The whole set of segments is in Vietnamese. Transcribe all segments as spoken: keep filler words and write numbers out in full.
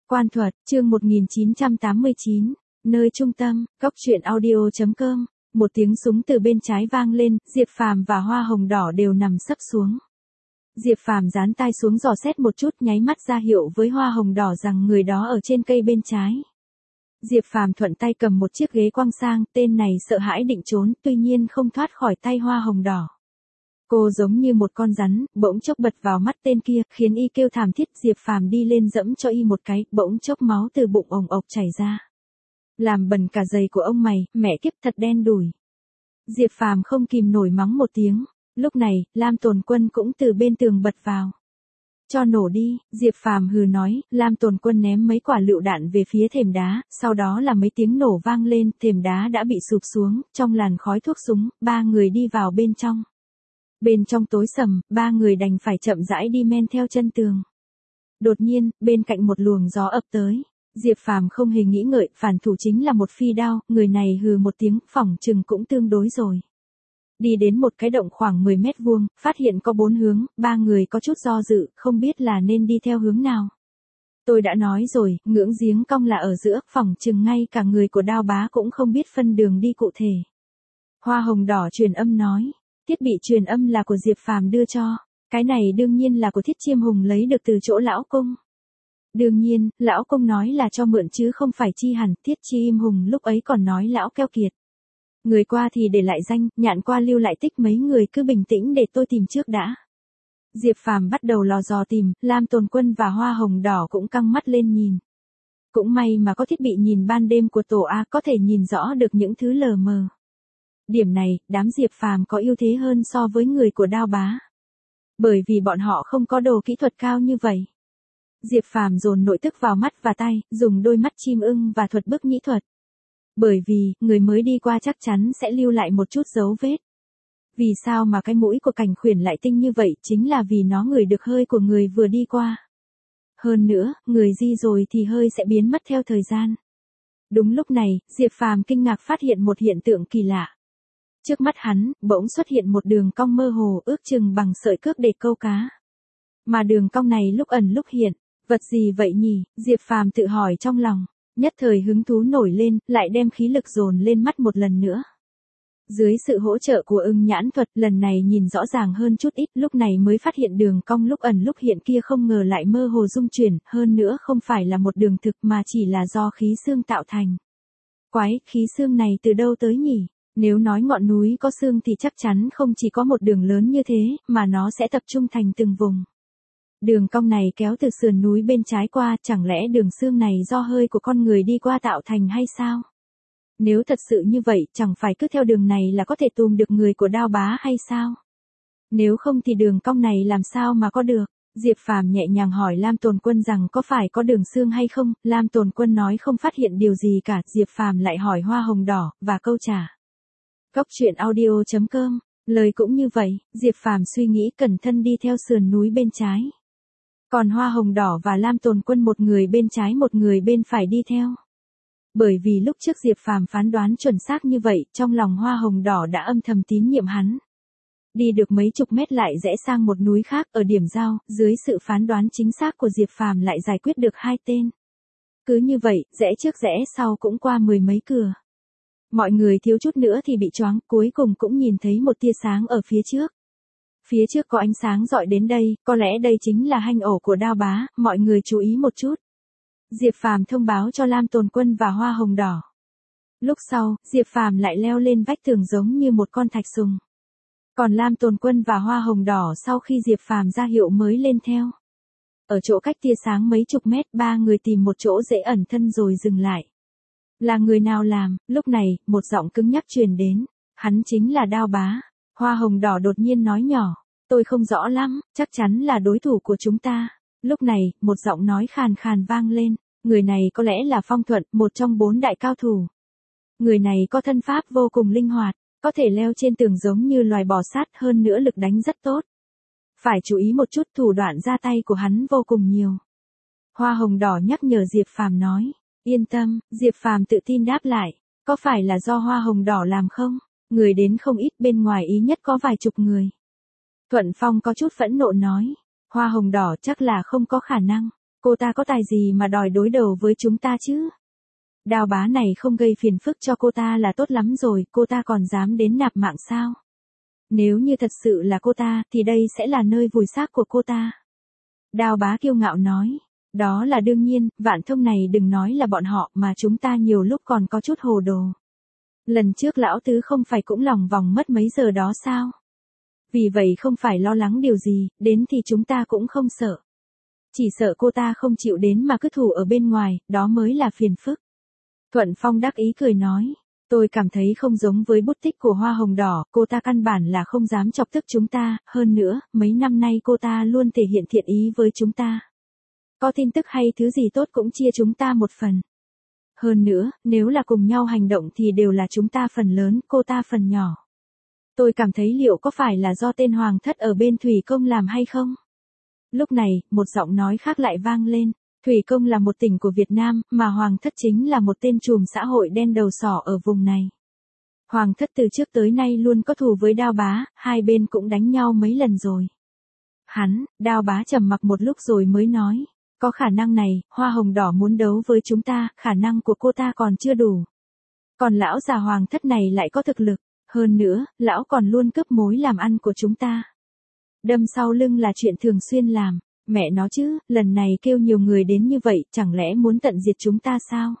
Quan thuật, chương một nghìn chín trăm tám mươi chín, nơi trung tâm, góc truyện audio chấm com, một tiếng súng từ bên trái vang lên, Diệp Phàm và Hoa Hồng Đỏ đều nằm sấp xuống. Diệp Phàm dán tai xuống dò xét một chút, nháy mắt ra hiệu với Hoa Hồng Đỏ rằng người đó ở trên cây bên trái. Diệp Phàm thuận tay cầm một chiếc ghế quăng sang, tên này sợ hãi định trốn, tuy nhiên không thoát khỏi tay Hoa Hồng Đỏ. Cô giống như một con rắn, bỗng chốc bật vào mắt tên kia, khiến y kêu thảm thiết. Diệp Phàm đi lên dẫm cho y một cái, bỗng chốc máu từ bụng ồng ộc chảy ra. Làm bẩn cả giày của ông mày, mẹ kiếp thật đen đủi. Diệp Phàm không kìm nổi mắng một tiếng. Lúc này, Lam Tồn Quân cũng từ bên tường bật vào. Cho nổ đi, Diệp Phàm hừ nói. Lam Tồn Quân ném mấy quả lựu đạn về phía thềm đá, sau đó là mấy tiếng nổ vang lên, thềm đá đã bị sụp xuống, trong làn khói thuốc súng, ba người đi vào bên trong. Bên trong tối sầm, ba người đành phải chậm rãi đi men theo chân tường. Đột nhiên, bên cạnh một luồng gió ập tới. Diệp Phàm không hề nghĩ ngợi, phản thủ chính là một phi đao, người này hừ một tiếng, phỏng chừng cũng tương đối rồi. Đi đến một cái động khoảng mười mét vuông, phát hiện có bốn hướng, ba người có chút do dự, không biết là nên đi theo hướng nào. Tôi đã nói rồi, ngưỡng giếng cong là ở giữa, phỏng chừng ngay cả người của Đao Bá cũng không biết phân đường đi cụ thể. Hoa Hồng Đỏ truyền âm nói. Thiết bị truyền âm là của Diệp Phàm đưa cho, cái này đương nhiên là của Thiết Chiêm Hùng lấy được từ chỗ lão công. Đương nhiên, lão công nói là cho mượn chứ không phải chi hẳn. Thiết Chiêm Hùng lúc ấy còn nói lão keo kiệt. Người qua thì để lại danh, nhạn qua lưu lại tích, mấy người cứ bình tĩnh để tôi tìm trước đã. Diệp Phàm bắt đầu lò dò tìm, Lam Tồn Quân và Hoa Hồng Đỏ cũng căng mắt lên nhìn. Cũng may mà có thiết bị nhìn ban đêm của tổ A, có thể nhìn rõ được những thứ lờ mờ. Điểm này, đám Diệp Phàm có ưu thế hơn so với người của Đao Bá. Bởi vì bọn họ không có đồ kỹ thuật cao như vậy. Diệp Phàm dồn nội tức vào mắt và tay, dùng đôi mắt chim ưng và thuật bức nhĩ thuật. Bởi vì, người mới đi qua chắc chắn sẽ lưu lại một chút dấu vết. Vì sao mà cái mũi của Cảnh Khuyển lại tinh như vậy, chính là vì nó ngửi được hơi của người vừa đi qua. Hơn nữa, người di rồi thì hơi sẽ biến mất theo thời gian. Đúng lúc này, Diệp Phàm kinh ngạc phát hiện một hiện tượng kỳ lạ. Trước mắt hắn, bỗng xuất hiện một đường cong mơ hồ, ước chừng bằng sợi cước để câu cá. Mà đường cong này lúc ẩn lúc hiện, vật gì vậy nhỉ? Diệp Phàm tự hỏi trong lòng, nhất thời hứng thú nổi lên, lại đem khí lực dồn lên mắt một lần nữa. Dưới sự hỗ trợ của ưng nhãn thuật, lần này nhìn rõ ràng hơn chút ít, lúc này mới phát hiện đường cong lúc ẩn lúc hiện kia không ngờ lại mơ hồ dung chuyển, hơn nữa không phải là một đường thực mà chỉ là do khí xương tạo thành. Quái, khí xương này từ đâu tới nhỉ? Nếu nói ngọn núi có xương thì chắc chắn không chỉ có một đường lớn như thế, mà nó sẽ tập trung thành từng vùng. Đường cong này kéo từ sườn núi bên trái qua, chẳng lẽ đường xương này do hơi của con người đi qua tạo thành hay sao? Nếu thật sự như vậy, chẳng phải cứ theo đường này là có thể tùm được người của Đao Bá hay sao? Nếu không thì đường cong này làm sao mà có được? Diệp Phàm nhẹ nhàng hỏi Lam Tồn Quân rằng có phải có đường xương hay không, Lam Tồn Quân nói không phát hiện điều gì cả, Diệp Phàm lại hỏi Hoa Hồng Đỏ, và câu trả. Góc truyện audio chấm com, lời cũng như vậy, Diệp Phàm suy nghĩ cẩn thận đi theo sườn núi bên trái. Còn Hoa Hồng Đỏ và Lam Tồn Quân một người bên trái một người bên phải đi theo. Bởi vì lúc trước Diệp Phàm phán đoán chuẩn xác như vậy, trong lòng Hoa Hồng Đỏ đã âm thầm tín nhiệm hắn. Đi được mấy chục mét lại rẽ sang một núi khác ở điểm giao, dưới sự phán đoán chính xác của Diệp Phàm lại giải quyết được hai tên. Cứ như vậy, rẽ trước rẽ sau cũng qua mười mấy cửa. Mọi người thiếu chút nữa thì bị choáng, cuối cùng cũng nhìn thấy một tia sáng ở phía trước. Phía trước có ánh sáng rọi đến đây, có lẽ đây chính là hang ổ của Đao Bá, mọi người chú ý một chút. Diệp Phàm thông báo cho Lam Tồn Quân và Hoa Hồng Đỏ. Lúc sau, Diệp Phàm lại leo lên vách tường giống như một con thạch sùng. Còn Lam Tồn Quân và Hoa Hồng Đỏ sau khi Diệp Phàm ra hiệu mới lên theo. Ở chỗ cách tia sáng mấy chục mét, ba người tìm một chỗ dễ ẩn thân rồi dừng lại. Là người nào làm? Lúc này, một giọng cứng nhắc truyền đến. Hắn chính là Đao Bá. Hoa Hồng Đỏ đột nhiên nói nhỏ. Tôi không rõ lắm, chắc chắn là đối thủ của chúng ta. Lúc này, một giọng nói khàn khàn vang lên. Người này có lẽ là Phong Thuận, một trong bốn đại cao thủ. Người này có thân pháp vô cùng linh hoạt, có thể leo trên tường giống như loài bò sát, hơn nữa lực đánh rất tốt. Phải chú ý một chút, thủ đoạn ra tay của hắn vô cùng nhiều. Hoa Hồng Đỏ nhắc nhở Diệp Phàm nói. Yên tâm, Diệp Phàm tự tin đáp lại. Có phải là do Hoa Hồng Đỏ làm không? Người đến không ít, bên ngoài ý nhất có vài chục người. Thuận Phong có chút phẫn nộ nói. Hoa Hồng Đỏ chắc là không có khả năng. Cô ta có tài gì mà đòi đối đầu với chúng ta chứ? Đao Bá này không gây phiền phức cho cô ta là tốt lắm rồi, cô ta còn dám đến nạp mạng sao? Nếu như thật sự là cô ta, thì đây sẽ là nơi vùi xác của cô ta. Đao Bá kiêu ngạo nói. Đó là đương nhiên, Vạn Thông này đừng nói là bọn họ mà chúng ta nhiều lúc còn có chút hồ đồ. Lần trước lão tứ không phải cũng lòng vòng mất mấy giờ đó sao? Vì vậy không phải lo lắng điều gì, đến thì chúng ta cũng không sợ. Chỉ sợ cô ta không chịu đến mà cứ thủ ở bên ngoài, đó mới là phiền phức. Thuận Phong đắc ý cười nói. Tôi cảm thấy không giống với bút tích của Hoa Hồng Đỏ, cô ta căn bản là không dám chọc tức chúng ta, hơn nữa, mấy năm nay cô ta luôn thể hiện thiện ý với chúng ta. Có tin tức hay thứ gì tốt cũng chia chúng ta một phần. Hơn nữa, nếu là cùng nhau hành động thì đều là chúng ta phần lớn, cô ta phần nhỏ. Tôi cảm thấy liệu có phải là do tên Hoàng Thất ở bên Thủy Công làm hay không? Lúc này, một giọng nói khác lại vang lên. Thủy Công là một tỉnh của Việt Nam, mà Hoàng Thất chính là một tên trùm xã hội đen đầu sỏ ở vùng này. Hoàng Thất từ trước tới nay luôn có thù với Đao Bá, hai bên cũng đánh nhau mấy lần rồi. Hắn, Đao Bá trầm mặc một lúc rồi mới nói. Có khả năng này, Hoa Hồng Đỏ muốn đấu với chúng ta, khả năng của cô ta còn chưa đủ. Còn lão già Hoàng Thất này lại có thực lực, hơn nữa, lão còn luôn cướp mối làm ăn của chúng ta. Đâm sau lưng là chuyện thường xuyên làm, mẹ nó chứ, lần này kêu nhiều người đến như vậy, chẳng lẽ muốn tận diệt chúng ta sao?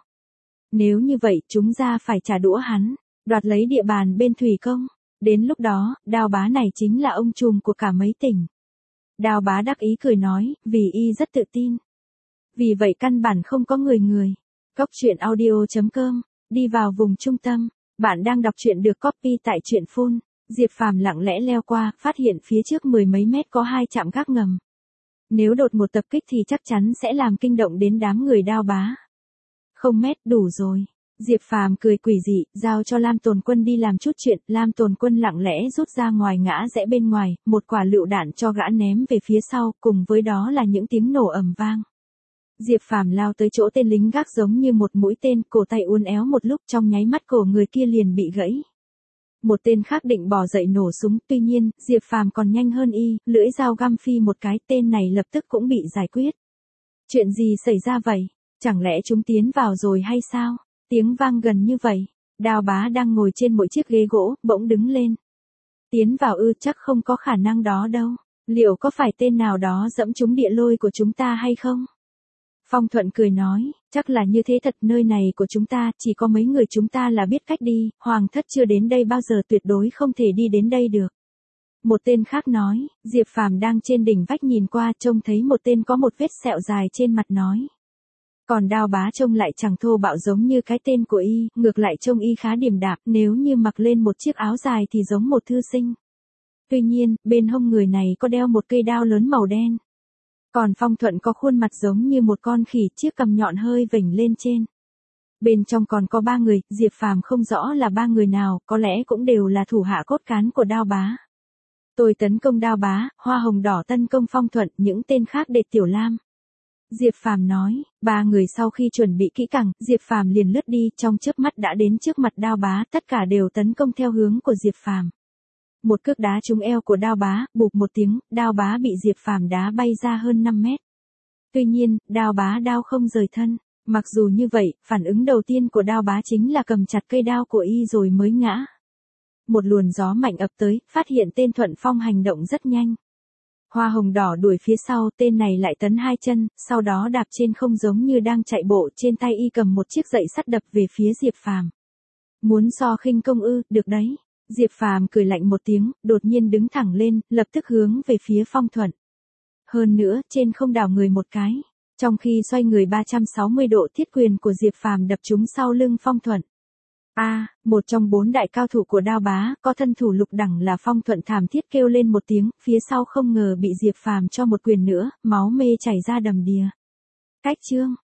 Nếu như vậy, chúng ra phải trả đũa hắn, đoạt lấy địa bàn bên Thủy Công. Đến lúc đó, Đao Bá này chính là ông trùm của cả mấy tỉnh. Đao Bá đắc ý cười nói, vì y rất tự tin. Vì vậy căn bản không có người người. Cóc truyện audio chấm com, đi vào vùng trung tâm, bạn đang đọc truyện được copy tại truyện phun. Diệp Phàm lặng lẽ leo qua, phát hiện phía trước mười mấy mét có hai trạm gác ngầm. Nếu đột một tập kích thì chắc chắn sẽ làm kinh động đến đám người Đao Bá. Không mét đủ rồi. Diệp Phàm cười quỷ dị, giao cho Lam Tồn Quân đi làm chút chuyện. Lam Tồn Quân lặng lẽ rút ra ngoài ngã rẽ bên ngoài, một quả lựu đạn cho gã ném về phía sau, cùng với đó là những tiếng nổ ầm vang. Diệp Phàm lao tới chỗ tên lính gác giống như một mũi tên, cổ tay uốn éo một lúc, trong nháy mắt cổ người kia liền bị gãy. Một tên khác định bò dậy nổ súng, tuy nhiên, Diệp Phàm còn nhanh hơn y, lưỡi dao găm phi một cái, tên này lập tức cũng bị giải quyết. Chuyện gì xảy ra vậy? Chẳng lẽ chúng tiến vào rồi hay sao? Tiếng vang gần như vậy. Đao Bá đang ngồi trên một chiếc ghế gỗ, bỗng đứng lên. Tiến vào ư, chắc không có khả năng đó đâu. Liệu có phải tên nào đó dẫm trúng địa lôi của chúng ta hay không? Phong Thuận cười nói, chắc là như thế thật, nơi này của chúng ta, chỉ có mấy người chúng ta là biết cách đi, Hoàng Thất chưa đến đây bao giờ, tuyệt đối không thể đi đến đây được. Một tên khác nói, Diệp Phàm đang trên đỉnh vách nhìn qua, trông thấy một tên có một vết sẹo dài trên mặt nói. Còn Đao Bá trông lại chẳng thô bạo giống như cái tên của y, ngược lại trông y khá điềm đạm, nếu như mặc lên một chiếc áo dài thì giống một thư sinh. Tuy nhiên, bên hông người này có đeo một cây đao lớn màu đen. Còn Phong Thuận có khuôn mặt giống như một con khỉ, chiếc cằm nhọn hơi vểnh lên trên. Bên trong còn có ba người, Diệp Phàm không rõ là ba người nào, có lẽ cũng đều là thủ hạ cốt cán của Đao Bá. Tôi tấn công Đao Bá, Hoa Hồng Đỏ tấn công Phong Thuận, những tên khác để Tiểu Lam. Diệp Phàm nói, ba người sau khi chuẩn bị kỹ càng, Diệp Phàm liền lướt đi, trong chớp mắt đã đến trước mặt Đao Bá, tất cả đều tấn công theo hướng của Diệp Phàm. Một cước đá trúng eo của Đao Bá, bụp một tiếng, Đao Bá bị Diệp Phàm đá bay ra hơn năm mét. Tuy nhiên, Đao Bá đao không rời thân. Mặc dù như vậy, phản ứng đầu tiên của Đao Bá chính là cầm chặt cây đao của y rồi mới ngã. Một luồng gió mạnh ập tới, phát hiện tên Thuận Phong hành động rất nhanh. Hoa Hồng Đỏ đuổi phía sau, tên này lại tấn hai chân, sau đó đạp trên không giống như đang chạy bộ, trên tay y cầm một chiếc gậy sắt đập về phía Diệp Phàm. Muốn so khinh công ư, được đấy. Diệp Phàm cười lạnh một tiếng, đột nhiên đứng thẳng lên, lập tức hướng về phía Phong Thuận. Hơn nữa, trên không đảo người một cái. Trong khi xoay người ba trăm sáu mươi độ, thiết quyền của Diệp Phàm đập trúng sau lưng Phong Thuận. A, à, một trong bốn đại cao thủ của Đao Bá, có thân thủ lục đẳng là Phong Thuận thảm thiết kêu lên một tiếng, phía sau không ngờ bị Diệp Phàm cho một quyền nữa, máu mê chảy ra đầm đìa. Cách chương